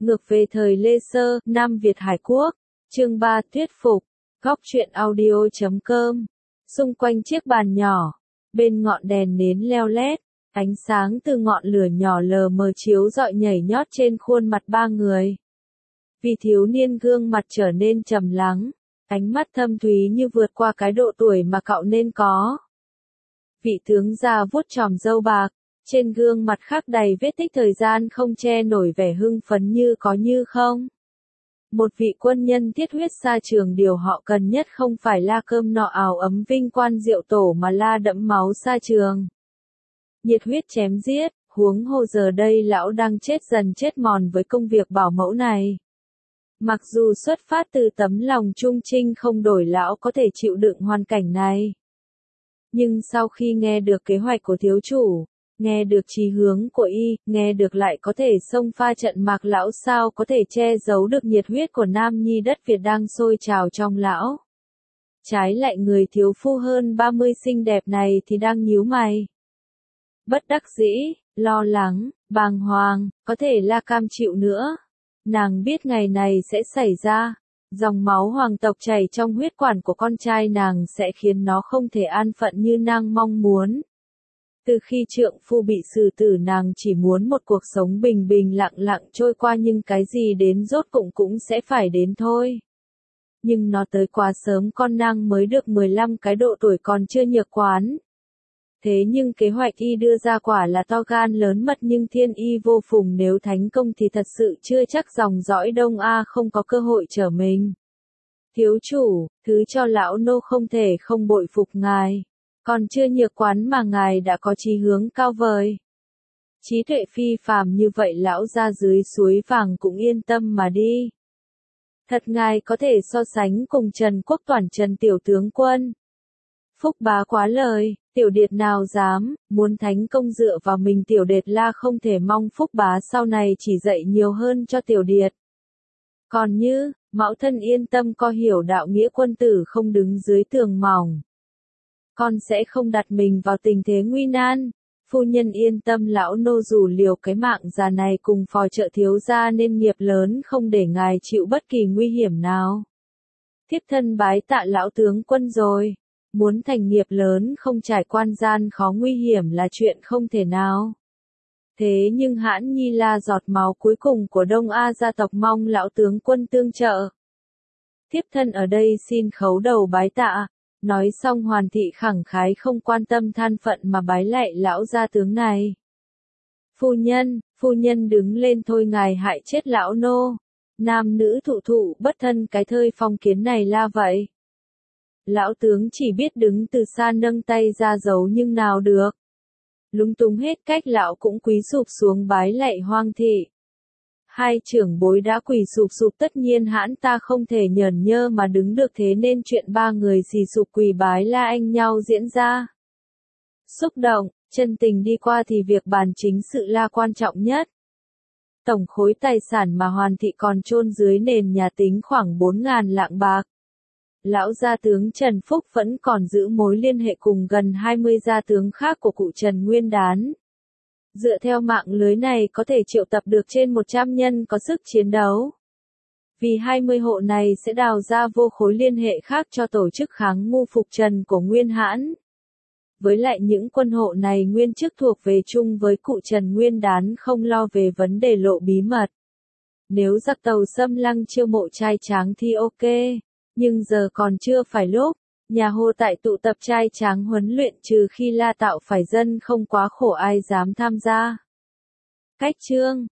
Ngược về thời Lê Sơ, Nam Việt Hải Quốc. Chương 3 thuyết phục. Góc truyện audio.com. Xung quanh chiếc bàn nhỏ, bên ngọn đèn nến leo lét, ánh sáng từ ngọn lửa nhỏ lờ mờ chiếu rọi nhảy nhót trên khuôn mặt ba người. Vị thiếu niên gương mặt trở nên trầm lắng, ánh mắt thâm thúy như vượt qua cái độ tuổi mà cậu nên có. Vị tướng già vuốt chòm râu bạc, trên gương mặt khắc đầy vết tích thời gian không che nổi vẻ hưng phấn như có như không. Một vị quân nhân thiết huyết xa trường, điều họ cần nhất không phải la cơm nọ ào ấm vinh quang rượu tổ mà la đẫm máu xa trường. Nhiệt huyết chém giết, huống hồ giờ đây lão đang chết dần chết mòn với công việc bảo mẫu này. Mặc dù xuất phát từ tấm lòng trung trinh không đổi, lão có thể chịu đựng hoàn cảnh này. Nhưng sau khi nghe được kế hoạch của thiếu chủ, nghe được chí hướng của y, nghe được lại có thể xông pha trận mạc, lão sao có thể che giấu được nhiệt huyết của nam nhi đất Việt đang sôi trào trong lão. Trái lại người thiếu phu hơn 30 xinh đẹp này thì đang nhíu mày. Bất đắc dĩ, lo lắng, bàng hoàng, có thể la cam chịu nữa. Nàng biết ngày này sẽ xảy ra. Dòng máu hoàng tộc chảy trong huyết quản của con trai nàng sẽ khiến nó không thể an phận như nàng mong muốn. Từ khi trượng phu bị xử tử, nàng chỉ muốn một cuộc sống bình bình lặng lặng trôi qua, nhưng cái gì đến rốt cũng sẽ phải đến thôi. Nhưng nó tới quá sớm, con nàng mới được 15, cái độ tuổi còn chưa nhược quán. Thế nhưng kế hoạch y đưa ra quả là to gan lớn mật, nhưng thiên y vô phùng, nếu thành công thì thật sự chưa chắc dòng dõi Đông A không có cơ hội trở mình. Thiếu chủ, thứ cho lão nô không thể không bội phục ngài. Còn chưa nhược quán mà ngài đã có chí hướng cao vời. Trí tuệ phi phàm như vậy, lão ra dưới suối vàng cũng yên tâm mà đi. Thật ngài có thể so sánh cùng Trần Quốc Toản, Trần tiểu tướng quân. Phúc bá quá lời, tiểu điệt nào dám, muốn thành công dựa vào mình, tiểu điệt la không thể mong phúc bá sau này chỉ dạy nhiều hơn cho tiểu điệt. Còn như, mẫu thân yên tâm, có hiểu đạo nghĩa quân tử không đứng dưới tường mỏng. Con sẽ không đặt mình vào tình thế nguy nan. Phu nhân yên tâm, lão nô dù liều cái mạng già này cùng phò trợ thiếu gia nên nghiệp lớn, không để ngài chịu bất kỳ nguy hiểm nào. Thiếp thân bái tạ lão tướng quân rồi. Muốn thành nghiệp lớn không trải quan gian khó nguy hiểm là chuyện không thể nào. Thế nhưng Hãn Nhi là giọt máu cuối cùng của Đông A gia tộc, mong lão tướng quân tương trợ. Thiếp thân ở đây xin khấu đầu bái tạ. Nói xong Hoàn thị khẳng khái không quan tâm than phận mà bái lạy lão gia tướng này. Phu nhân đứng lên thôi, ngài hại chết lão nô. Nam nữ thụ thụ bất thân, cái thơi phong kiến này la vậy. Lão tướng chỉ biết đứng từ xa nâng tay ra giấu nhưng nào được. Lúng túng hết cách, lão cũng quỳ sụp xuống bái lạy Hoàng thị. Hai trưởng bối đã quỳ sụp, tất nhiên hãn ta không thể nhởn nhơ mà đứng được, thế nên chuyện ba người xì sụp quỳ bái la anh nhau diễn ra. Xúc động, chân tình đi qua thì việc bàn chính sự là quan trọng nhất. Tổng khối tài sản mà Hoàn thị còn chôn dưới nền nhà tính khoảng 4.000 lạng bạc. Lão gia tướng Trần Phúc vẫn còn giữ mối liên hệ cùng gần 20 gia tướng khác của cụ Trần Nguyên Đán. Dựa theo mạng lưới này có thể triệu tập được trên 100 nhân có sức chiến đấu. Vì 20 hộ này sẽ đào ra vô khối liên hệ khác cho tổ chức kháng mưu phục Trần của Nguyên Hãn. Với lại những quân hộ này nguyên chức thuộc về chung với cụ Trần Nguyên Đán, không lo về vấn đề lộ bí mật. Nếu giặc tàu xâm lăng chiêu mộ trai tráng thì ok, nhưng giờ còn chưa phải lúc. Nhà Hồ tại tụ tập trai tráng huấn luyện, trừ khi la tạo phải dân không quá khổ ai dám tham gia. Cách chương